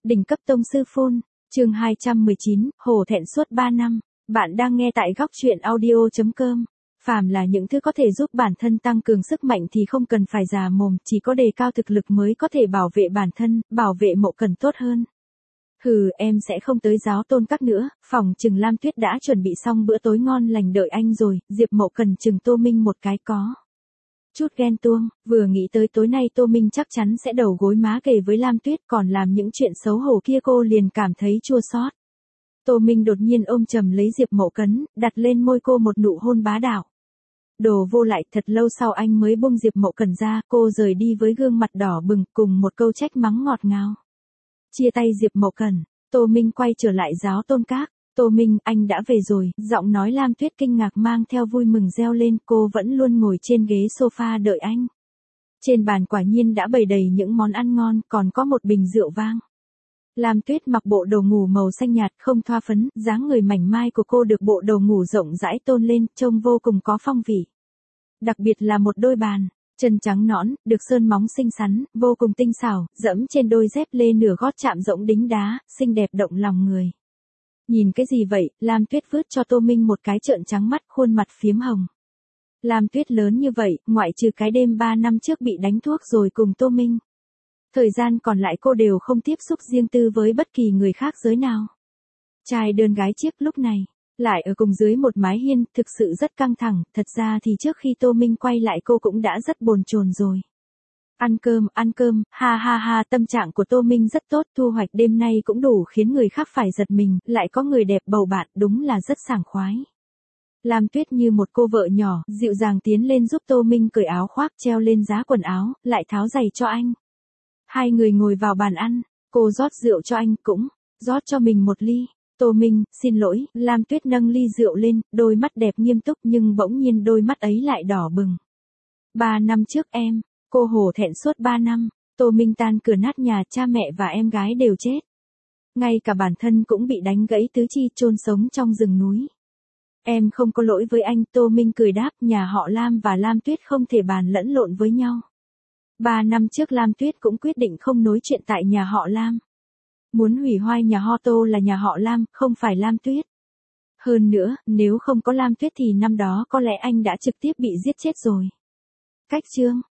Đỉnh cấp tông sư phun, chương 219, hổ thẹn suốt 3 năm. Bạn đang nghe tại góc truyện audio.com. Phàm là những thứ có thể giúp bản thân tăng cường sức mạnh thì không cần phải già mồm, chỉ có đề cao thực lực mới có thể bảo vệ bản thân, bảo vệ Mộ Cần tốt hơn. Hừ, em sẽ không tới giáo tôn các nữa, phòng chừng Lam Tuyết đã chuẩn bị xong bữa tối ngon lành đợi anh rồi. Diệp Mộ Cần chừng Tô Minh một cái có chút ghen tuông, vừa nghĩ tới tối nay Tô Minh chắc chắn sẽ đầu gối má kề với Lam Tuyết còn làm những chuyện xấu hổ kia, cô liền cảm thấy chua xót. Tô Minh đột nhiên ôm chầm lấy Diệp Mộ Cấn, đặt lên môi cô một nụ hôn bá đạo. Đồ vô lại, thật lâu sau anh mới buông Diệp Mộ Cẩn ra, cô rời đi với gương mặt đỏ bừng cùng một câu trách mắng ngọt ngào. Chia tay Diệp Mộ Cẩn, Tô Minh quay trở lại giáo tôn các. Tô Minh, anh đã về rồi, giọng nói Lam Tuyết kinh ngạc mang theo vui mừng reo lên, cô vẫn luôn ngồi trên ghế sofa đợi anh. Trên bàn quả nhiên đã bày đầy những món ăn ngon, còn có một bình rượu vang. Lam Tuyết mặc bộ đồ ngủ màu xanh nhạt không thoa phấn, dáng người mảnh mai của cô được bộ đồ ngủ rộng rãi tôn lên, trông vô cùng có phong vị. Đặc biệt là một đôi bàn chân trắng nõn, được sơn móng xinh xắn, vô cùng tinh xảo, dẫm trên đôi dép lê nửa gót chạm rỗng đính đá, xinh đẹp động lòng người. Nhìn cái gì vậy? Lam Tuyết vứt cho Tô Minh một cái trợn trắng mắt, khuôn mặt phiếm hồng. Lam Tuyết lớn như vậy, ngoại trừ cái đêm 3 năm trước bị đánh thuốc rồi cùng Tô Minh. Thời gian còn lại cô đều không tiếp xúc riêng tư với bất kỳ người khác giới nào. Trai đơn gái chiếc lúc này, lại ở cùng dưới một mái hiên, thực sự rất căng thẳng, thật ra thì trước khi Tô Minh quay lại cô cũng đã rất bồn chồn rồi. Ăn cơm, ha ha ha, tâm trạng của Tô Minh rất tốt, thu hoạch đêm nay cũng đủ khiến người khác phải giật mình, lại có người đẹp bầu bạn, đúng là rất sảng khoái. Lam Tuyết như một cô vợ nhỏ, dịu dàng tiến lên giúp Tô Minh cởi áo khoác treo lên giá quần áo, lại tháo giày cho anh. Hai người ngồi vào bàn ăn, cô rót rượu cho anh, cũng rót cho mình một ly. Tô Minh, xin lỗi, Lam Tuyết nâng ly rượu lên, đôi mắt đẹp nghiêm túc nhưng bỗng nhiên đôi mắt ấy lại đỏ bừng. 3 năm trước em, cô hổ thẹn suốt 3 năm, Tô Minh tan cửa nát nhà, cha mẹ và em gái đều chết. Ngay cả bản thân cũng bị đánh gãy tứ chi, chôn sống trong rừng núi. Em không có lỗi với anh, Tô Minh cười đáp, nhà họ Lam và Lam Tuyết không thể bàn lẫn lộn với nhau. 3 năm trước Lam Tuyết cũng quyết định không nói chuyện tại nhà họ Lam. Muốn hủy hoại nhà họ Tô là nhà họ Lam, không phải Lam Tuyết. Hơn nữa, nếu không có Lam Tuyết thì năm đó có lẽ anh đã trực tiếp bị giết chết rồi. Cách chương